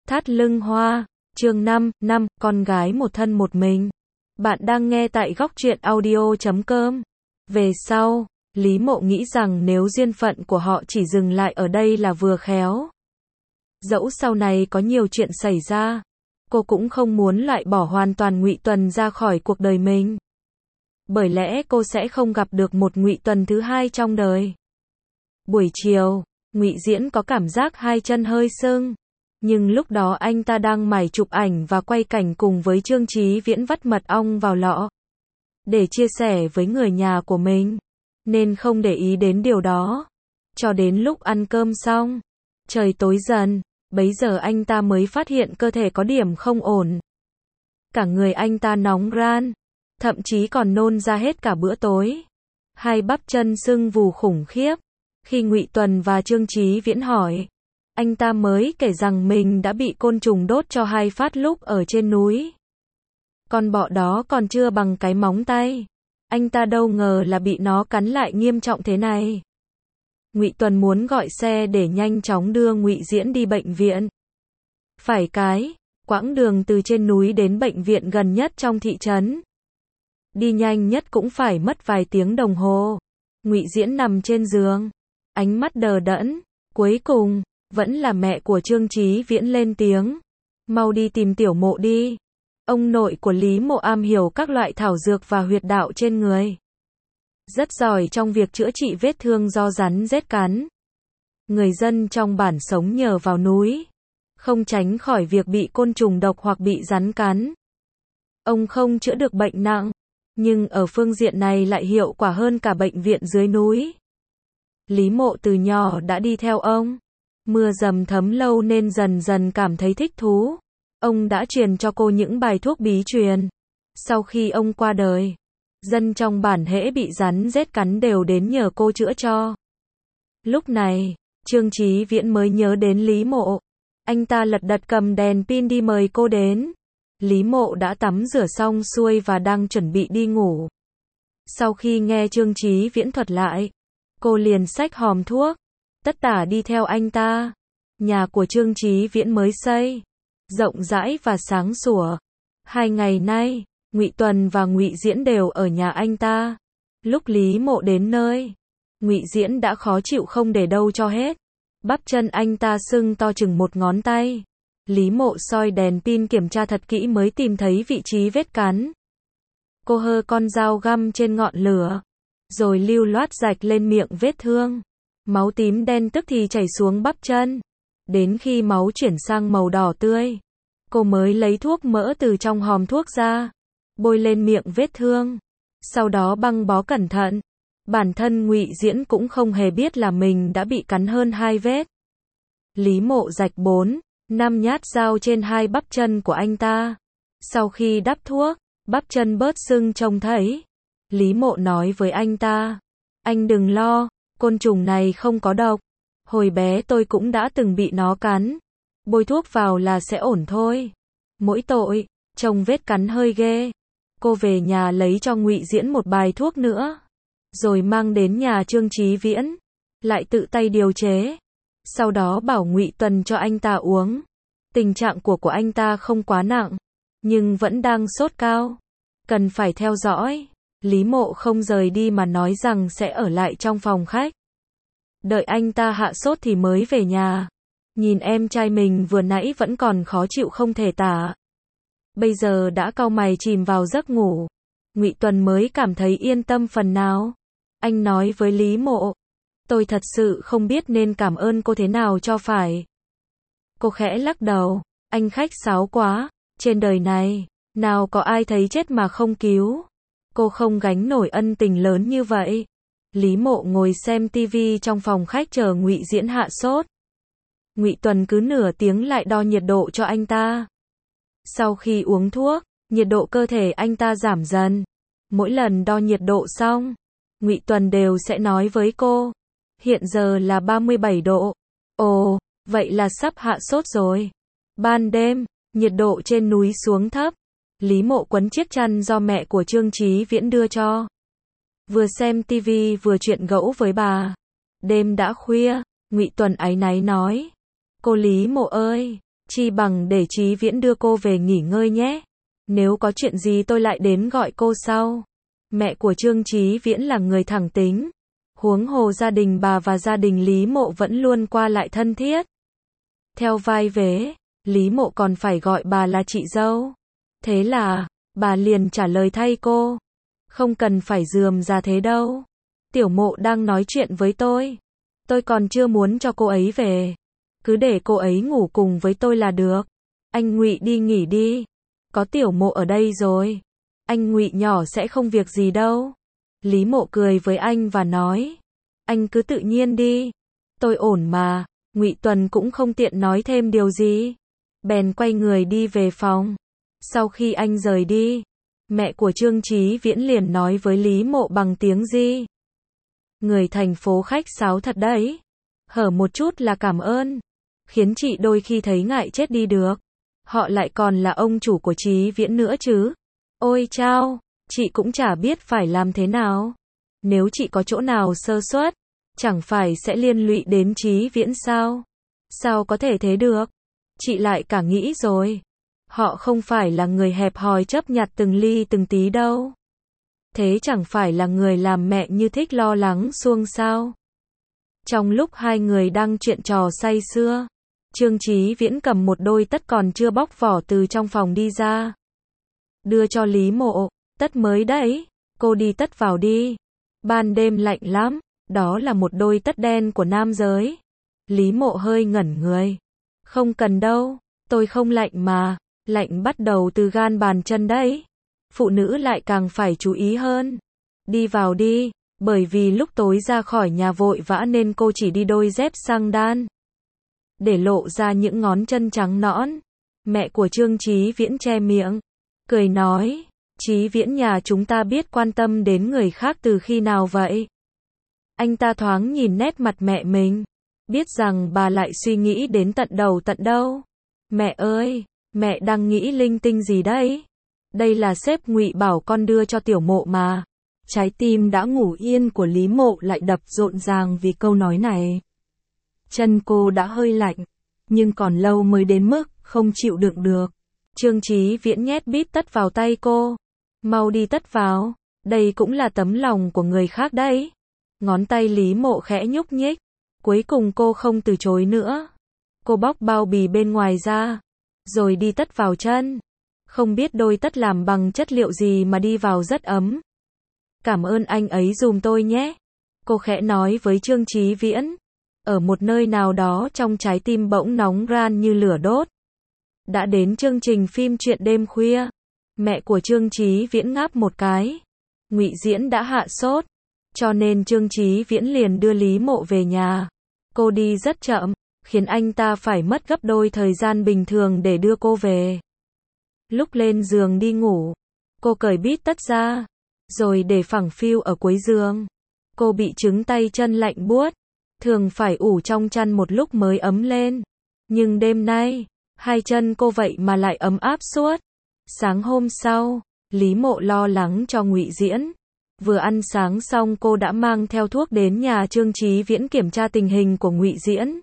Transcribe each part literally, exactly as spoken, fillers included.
Thắt lưng hoa, chương năm, năm, con gái một thân một mình. Bạn đang nghe tại góc truyện audio chấm com. Về sau, Lý Mộ nghĩ rằng nếu duyên phận của họ chỉ dừng lại ở đây là vừa khéo. Dẫu sau này có nhiều chuyện xảy ra, cô cũng không muốn loại bỏ hoàn toàn Ngụy Tuần ra khỏi cuộc đời mình. Bởi lẽ cô sẽ không gặp được một Ngụy Tuần thứ hai trong đời. Buổi chiều, Ngụy Diễn có cảm giác hai chân hơi sưng. Nhưng lúc đó anh ta đang mải chụp ảnh và quay cảnh cùng với Trương Chí Viễn vắt mật ong vào lọ. Để chia sẻ với người nhà của mình. Nên không để ý đến điều đó. Cho đến lúc ăn cơm xong. Trời tối dần. Bấy giờ anh ta mới phát hiện cơ thể có điểm không ổn. Cả người anh ta nóng ran. Thậm chí còn nôn ra hết cả bữa tối. Hai bắp chân sưng vù khủng khiếp. Khi Ngụy Tuần và Trương Chí Viễn hỏi, anh ta mới kể rằng mình đã bị côn trùng đốt cho hai phát lúc ở trên núi. Con bọ đó còn chưa bằng cái móng tay. Anh ta đâu ngờ là bị nó cắn lại nghiêm trọng thế này. Ngụy Tuần muốn gọi xe để nhanh chóng đưa Ngụy Diễn đi bệnh viện. Phải cái, quãng đường từ trên núi đến bệnh viện gần nhất trong thị trấn. Đi nhanh nhất cũng phải mất vài tiếng đồng hồ. Ngụy Diễn nằm trên giường, ánh mắt đờ đẫn. Cuối cùng, vẫn là mẹ của Trương Chí Viễn lên tiếng. Mau đi tìm Tiểu Mộ đi. Ông nội của Lý Mộ am hiểu các loại thảo dược và huyệt đạo trên người. Rất giỏi trong việc chữa trị vết thương do rắn rết cắn. Người dân trong bản sống nhờ vào núi. Không tránh khỏi việc bị côn trùng độc hoặc bị rắn cắn. Ông không chữa được bệnh nặng. Nhưng ở phương diện này lại hiệu quả hơn cả bệnh viện dưới núi. Lý Mộ từ nhỏ đã đi theo ông. Mưa dầm thấm lâu nên dần dần cảm thấy thích thú. Ông đã truyền cho cô những bài thuốc bí truyền. Sau khi ông qua đời, dân trong bản hễ bị rắn rết cắn đều đến nhờ cô chữa cho. Lúc này, Trương Chí Viễn mới nhớ đến Lý Mộ. Anh ta lật đật cầm đèn pin đi mời cô đến. Lý Mộ đã tắm rửa xong xuôi và đang chuẩn bị đi ngủ. Sau khi nghe Trương Chí Viễn thuật lại, cô liền xách hòm thuốc, tất tả đi theo anh ta. Nhà của Trương Chí Viễn mới xây, rộng rãi và sáng sủa. Hai ngày nay, Ngụy Tuần và Ngụy Diễn đều ở nhà anh ta. Lúc Lý Mộ đến nơi, Ngụy Diễn đã khó chịu không để đâu cho hết. Bắp chân anh ta sưng to chừng một ngón tay. Lý Mộ soi đèn pin kiểm tra thật kỹ mới tìm thấy vị trí vết cắn. Cô hơ con dao găm trên ngọn lửa, rồi lưu loát rạch lên miệng vết thương. Máu tím đen tức thì chảy xuống bắp chân. Đến khi máu chuyển sang màu đỏ tươi, cô mới lấy thuốc mỡ từ trong hòm thuốc ra, bôi lên miệng vết thương. Sau đó băng bó cẩn thận. Bản thân Ngụy Diễn cũng không hề biết là mình đã bị cắn hơn hai vết. Lý Mộ rạch bốn, năm nhát dao trên hai bắp chân của anh ta. Sau khi đắp thuốc, bắp chân bớt sưng trông thấy. Lý Mộ nói với anh ta, anh đừng lo, côn trùng này không có độc. Hồi bé tôi cũng đã từng bị nó cắn. Bôi thuốc vào là sẽ ổn thôi. Mỗi tội, trông vết cắn hơi ghê. Cô về nhà lấy cho Ngụy Diễn một bài thuốc nữa. Rồi mang đến nhà Trương Chí Viễn. Lại tự tay điều chế. Sau đó bảo Ngụy Tuần cho anh ta uống. Tình trạng của của anh ta không quá nặng. Nhưng vẫn đang sốt cao. Cần phải theo dõi. Lý Mộ không rời đi mà nói rằng sẽ ở lại trong phòng khách. Đợi anh ta hạ sốt thì mới về nhà. Nhìn em trai mình vừa nãy vẫn còn khó chịu không thể tả. Bây giờ đã cau mày chìm vào giấc ngủ. Ngụy Tuần mới cảm thấy yên tâm phần nào. Anh nói với Lý Mộ, tôi thật sự không biết nên cảm ơn cô thế nào cho phải. Cô khẽ lắc đầu, anh khách sáo quá. Trên đời này, nào có ai thấy chết mà không cứu. Cô không gánh nổi ân tình lớn như vậy. Lý Mộ ngồi xem tivi trong phòng khách chờ Ngụy Diễn hạ sốt. Ngụy Tuần cứ nửa tiếng lại đo nhiệt độ cho anh ta. Sau khi uống thuốc, nhiệt độ cơ thể anh ta giảm dần. Mỗi lần đo nhiệt độ xong, Ngụy Tuần đều sẽ nói với cô, hiện giờ là ba mươi bảy độ. Ồ, vậy là sắp hạ sốt rồi. Ban đêm, nhiệt độ trên núi xuống thấp. Lý Mộ quấn chiếc chăn do mẹ của Trương Chí Viễn đưa cho. Vừa xem tivi vừa chuyện gẫu với bà. Đêm đã khuya, Ngụy Tuần áy náy nói, cô Lý Mộ ơi, Chi bằng để Chí Viễn đưa cô về nghỉ ngơi nhé. Nếu có chuyện gì tôi lại đến gọi cô sau. Mẹ của Trương Chí Viễn là người thẳng tính. Huống hồ gia đình bà và gia đình Lý Mộ vẫn luôn qua lại thân thiết. Theo vai vế, Lý Mộ còn phải gọi bà là chị dâu. Thế là, bà liền trả lời thay cô. Không cần phải rườm rà thế đâu. Tiểu Mộ đang nói chuyện với tôi. Tôi còn chưa muốn cho cô ấy về. Cứ để cô ấy ngủ cùng với tôi là được. Anh Ngụy đi nghỉ đi. Có Tiểu Mộ ở đây rồi. Anh Ngụy nhỏ sẽ không việc gì đâu. Lý Mộ cười với anh và nói. Anh cứ tự nhiên đi. Tôi ổn mà. Ngụy Tuần cũng không tiện nói thêm điều gì. Bèn quay người đi về phòng. Sau khi anh rời đi, mẹ của Trương Chí Viễn liền nói với Lý Mộ bằng tiếng Di. Người thành phố khách sáo thật đấy. Hở một chút là cảm ơn. Khiến chị đôi khi thấy ngại chết đi được. Họ lại còn là ông chủ của Chí Viễn nữa chứ. Ôi chao, chị cũng chả biết phải làm thế nào. Nếu chị có chỗ nào sơ suất, chẳng phải sẽ liên lụy đến Chí Viễn sao? Sao có thể thế được? Chị lại cả nghĩ rồi. Họ không phải là người hẹp hòi chấp nhặt từng ly từng tí đâu. Thế chẳng phải là người làm mẹ như thích lo lắng suông sao? Trong lúc hai người đang chuyện trò say sưa, Trương Chí Viễn cầm một đôi tất còn chưa bóc vỏ từ trong phòng đi ra. Đưa cho Lý Mộ, tất mới đấy, cô đi tất vào đi. Ban đêm lạnh lắm, đó là một đôi tất đen của nam giới. Lý Mộ hơi ngẩn người. Không cần đâu, tôi không lạnh mà, lạnh bắt đầu từ gan bàn chân đấy. Phụ nữ lại càng phải chú ý hơn. Đi vào đi, bởi vì lúc tối ra khỏi nhà vội vã nên cô chỉ đi đôi dép sang đan. Để lộ ra những ngón chân trắng nõn. Mẹ của Trương Chí Viễn che miệng, cười nói, Chí Viễn nhà chúng ta biết quan tâm đến người khác từ khi nào vậy? Anh ta thoáng nhìn nét mặt mẹ mình, biết rằng bà lại suy nghĩ đến tận đầu tận đâu. Mẹ ơi, mẹ đang nghĩ linh tinh gì đấy? Đây là sếp Ngụy bảo con đưa cho Tiểu Mộ mà. Trái tim đã ngủ yên của Lý Mộ lại đập rộn ràng vì câu nói này. Chân cô đã hơi lạnh, nhưng còn lâu mới đến mức không chịu đựng được. Trương Chí Viễn nhét bít tất vào tay cô. Mau đi tất vào, đây cũng là tấm lòng của người khác đấy. Ngón tay Lý Mộ khẽ nhúc nhích. Cuối cùng cô không từ chối nữa. Cô bóc bao bì bên ngoài ra, rồi đi tất vào chân. Không biết đôi tất làm bằng chất liệu gì mà đi vào rất ấm. Cảm ơn anh ấy dùm tôi nhé. Cô khẽ nói với Trương Chí Viễn. Ở một nơi nào đó trong trái tim bỗng nóng ran như lửa đốt. Đã đến chương trình phim Chuyện đêm khuya. Mẹ của Trương Chí Viễn ngáp một cái. Ngụy Diễn đã hạ sốt, cho nên Trương Chí Viễn liền đưa Lý Mộ về nhà. Cô đi rất chậm, khiến anh ta phải mất gấp đôi thời gian bình thường để đưa cô về. Lúc lên giường đi ngủ, cô cởi bít tất ra, rồi để phẳng phiu ở cuối giường. Cô bị chứng tay chân lạnh buốt, thường phải ủ trong chăn một lúc mới ấm lên. Nhưng đêm nay, hai chân cô vậy mà lại ấm áp suốt. Sáng hôm sau, Lý Mộ lo lắng cho Ngụy Diễn. Vừa ăn sáng xong cô đã mang theo thuốc đến nhà Trương Chí Viễn kiểm tra tình hình của Ngụy Diễn.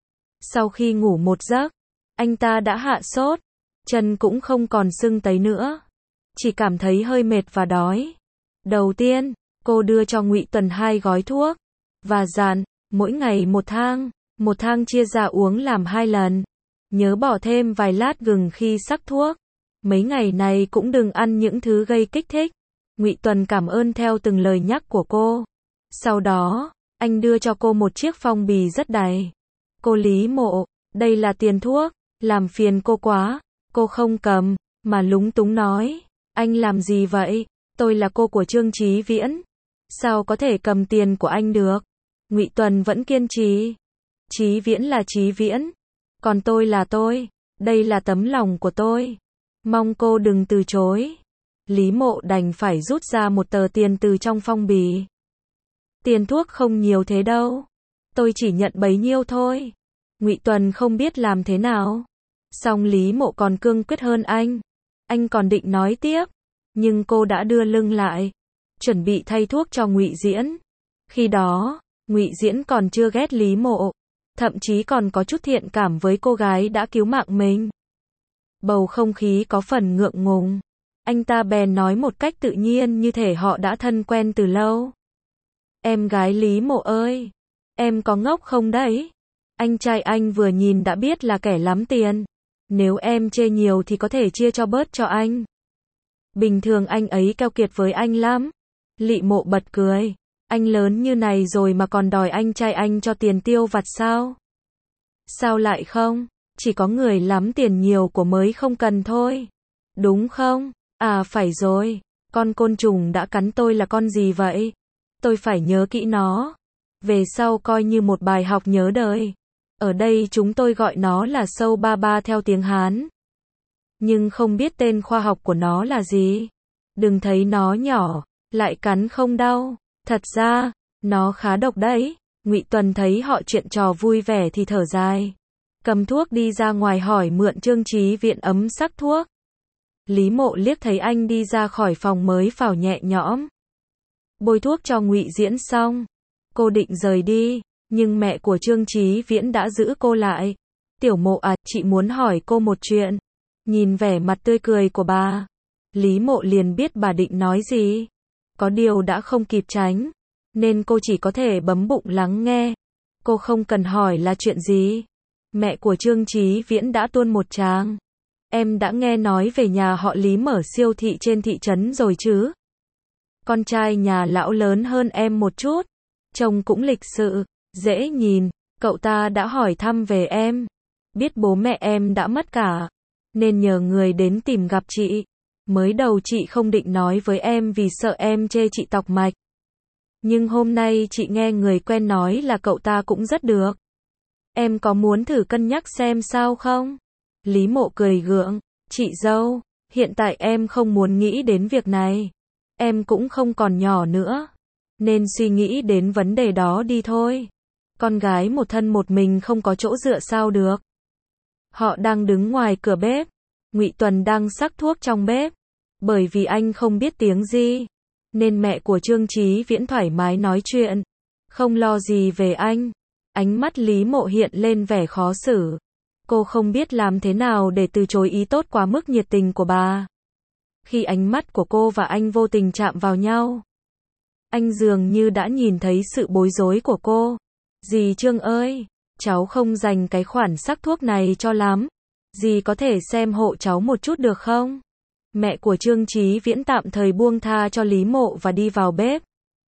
Sau khi ngủ một giấc, anh ta đã hạ sốt, chân cũng không còn sưng tấy nữa, chỉ cảm thấy hơi mệt và đói. Đầu tiên, cô đưa cho Ngụy Tuần hai gói thuốc và dặn, mỗi ngày một thang, một thang chia ra uống làm hai lần. Nhớ bỏ thêm vài lát gừng khi sắc thuốc. Mấy ngày này cũng đừng ăn những thứ gây kích thích. Ngụy Tuần cảm ơn theo từng lời nhắc của cô. Sau đó, anh đưa cho cô một chiếc phong bì rất đầy. Cô Lý Mộ, đây là tiền thuốc, làm phiền cô quá. Cô không cầm, mà lúng túng nói, anh làm gì vậy? Tôi là cô của Trương Chí Viễn, sao có thể cầm tiền của anh được? Ngụy Tuần vẫn kiên trì. Chí Viễn là Chí Viễn, còn tôi là tôi, đây là tấm lòng của tôi. Mong cô đừng từ chối. Lý Mộ đành phải rút ra một tờ tiền từ trong phong bì. Tiền thuốc không nhiều thế đâu, tôi chỉ nhận bấy nhiêu thôi. Ngụy Tuần không biết làm thế nào. Song Lý Mộ còn cương quyết hơn anh. Anh còn định nói tiếp, nhưng cô đã đưa lưng lại, chuẩn bị thay thuốc cho Ngụy Diễn. Khi đó, Ngụy Diễn còn chưa ghét Lý Mộ. thậm chí còn có chút thiện cảm với cô gái đã cứu mạng mình. Bầu không khí có phần ngượng ngùng. Anh ta bèn nói một cách tự nhiên như thể họ đã thân quen từ lâu. Em gái Lý Mộ ơi, em có ngốc không đấy? Anh trai anh vừa nhìn đã biết là kẻ lắm tiền. Nếu em chê nhiều thì có thể chia cho bớt cho anh. Bình thường anh ấy keo kiệt với anh lắm. Lý Mộ bật cười. Anh lớn như này rồi mà còn đòi anh trai anh cho tiền tiêu vặt sao? Sao lại không? Chỉ có người lắm tiền nhiều của mới không cần thôi. Đúng không? À phải rồi. Con côn trùng đã cắn tôi là con gì vậy? Tôi phải nhớ kỹ nó. Về sau coi như một bài học nhớ đời. Ở đây chúng tôi gọi nó là sâu ba ba theo tiếng Hán. Nhưng không biết tên khoa học của nó là gì. Đừng thấy nó nhỏ, lại cắn không đau. Thật ra, nó khá độc đấy. Ngụy Tuần thấy họ chuyện trò vui vẻ thì thở dài. Cầm thuốc đi ra ngoài hỏi mượn Trương Chí Viễn ấm sắc thuốc. Lý Mộ liếc thấy anh đi ra khỏi phòng mới phào nhẹ nhõm. Bôi thuốc cho Ngụy Diễn xong, cô định rời đi, nhưng mẹ của Trương Chí Viễn đã giữ cô lại. Tiểu Mộ à, chị muốn hỏi cô một chuyện. Nhìn vẻ mặt tươi cười của bà, Lý Mộ liền biết bà định nói gì. Có điều đã không kịp tránh, nên cô chỉ có thể bấm bụng lắng nghe. Cô không cần hỏi là chuyện gì. Mẹ của Trương Chí Viễn đã tuôn một tràng. Em đã nghe nói về nhà họ Lý mở siêu thị trên thị trấn rồi chứ? Con trai nhà lão lớn hơn em một chút. Trông cũng lịch sự, dễ nhìn. Cậu ta đã hỏi thăm về em. Biết bố mẹ em đã mất cả, nên nhờ người đến tìm gặp chị. Mới đầu chị không định nói với em vì sợ em chê chị tọc mạch. Nhưng hôm nay chị nghe người quen nói là cậu ta cũng rất được. Em có muốn thử cân nhắc xem sao không? Lý Mộ cười gượng. Chị dâu, hiện tại em không muốn nghĩ đến việc này. Em cũng không còn nhỏ nữa, nên suy nghĩ đến vấn đề đó đi thôi. Con gái một thân một mình không có chỗ dựa sao được. Họ đang đứng ngoài cửa bếp. Ngụy Tuần đang sắc thuốc trong bếp. Bởi vì anh không biết tiếng gì, nên mẹ của Trương Chí Viễn thoải mái nói chuyện. Không lo gì về anh. Ánh mắt Lý Mộ hiện lên vẻ khó xử. Cô không biết làm thế nào để từ chối ý tốt quá mức nhiệt tình của bà. Khi ánh mắt của cô và anh vô tình chạm vào nhau, anh dường như đã nhìn thấy sự bối rối của cô. Dì Trương ơi, cháu không dành cái khoản sắc thuốc này cho lắm. Dì có thể xem hộ cháu một chút được không? Mẹ của Trương Chí Viễn tạm thời buông tha cho Lý Mộ và đi vào bếp.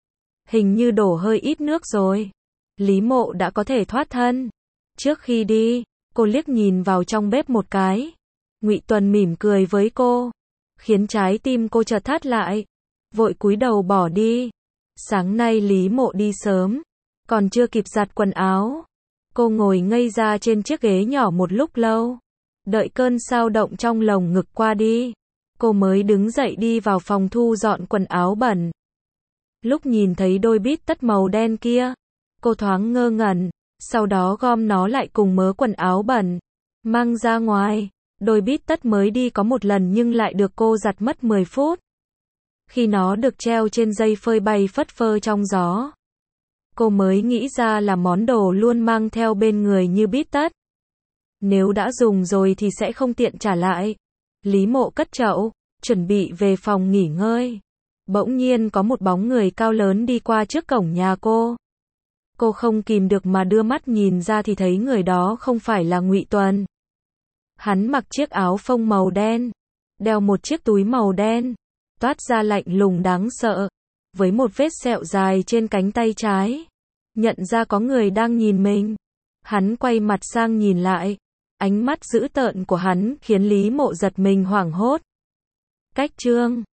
Hình như đổ hơi ít nước rồi. Lý Mộ đã có thể thoát thân. Trước khi đi, cô liếc nhìn vào trong bếp một cái. Ngụy Tuần mỉm cười với cô, khiến trái tim cô chợt thắt lại. Vội cúi đầu bỏ đi. Sáng nay Lý Mộ đi sớm, còn chưa kịp giặt quần áo. Cô ngồi ngây ra trên chiếc ghế nhỏ một lúc lâu. Đợi cơn xao động trong lồng ngực qua đi, cô mới đứng dậy đi vào phòng thu dọn quần áo bẩn. Lúc nhìn thấy đôi bít tất màu đen kia, cô thoáng ngơ ngẩn, sau đó gom nó lại cùng mớ quần áo bẩn, mang ra ngoài. Đôi bít tất mới đi có một lần nhưng lại được cô giặt mất mười phút. Khi nó được treo trên dây phơi bay phất phơ trong gió, cô mới nghĩ ra là món đồ luôn mang theo bên người như bít tất. Nếu đã dùng rồi thì sẽ không tiện trả lại. Lý Mộ cất chậu, chuẩn bị về phòng nghỉ ngơi. Bỗng nhiên có một bóng người cao lớn đi qua trước cổng nhà cô. Cô không kìm được mà đưa mắt nhìn ra thì thấy người đó không phải là Ngụy Tuần. Hắn mặc chiếc áo phông màu đen, đeo một chiếc túi màu đen, toát ra lạnh lùng đáng sợ, với một vết sẹo dài trên cánh tay trái. Nhận ra có người đang nhìn mình, hắn quay mặt sang nhìn lại. Ánh mắt dữ tợn của hắn khiến Lý Mộ giật mình hoảng hốt. Cách Trương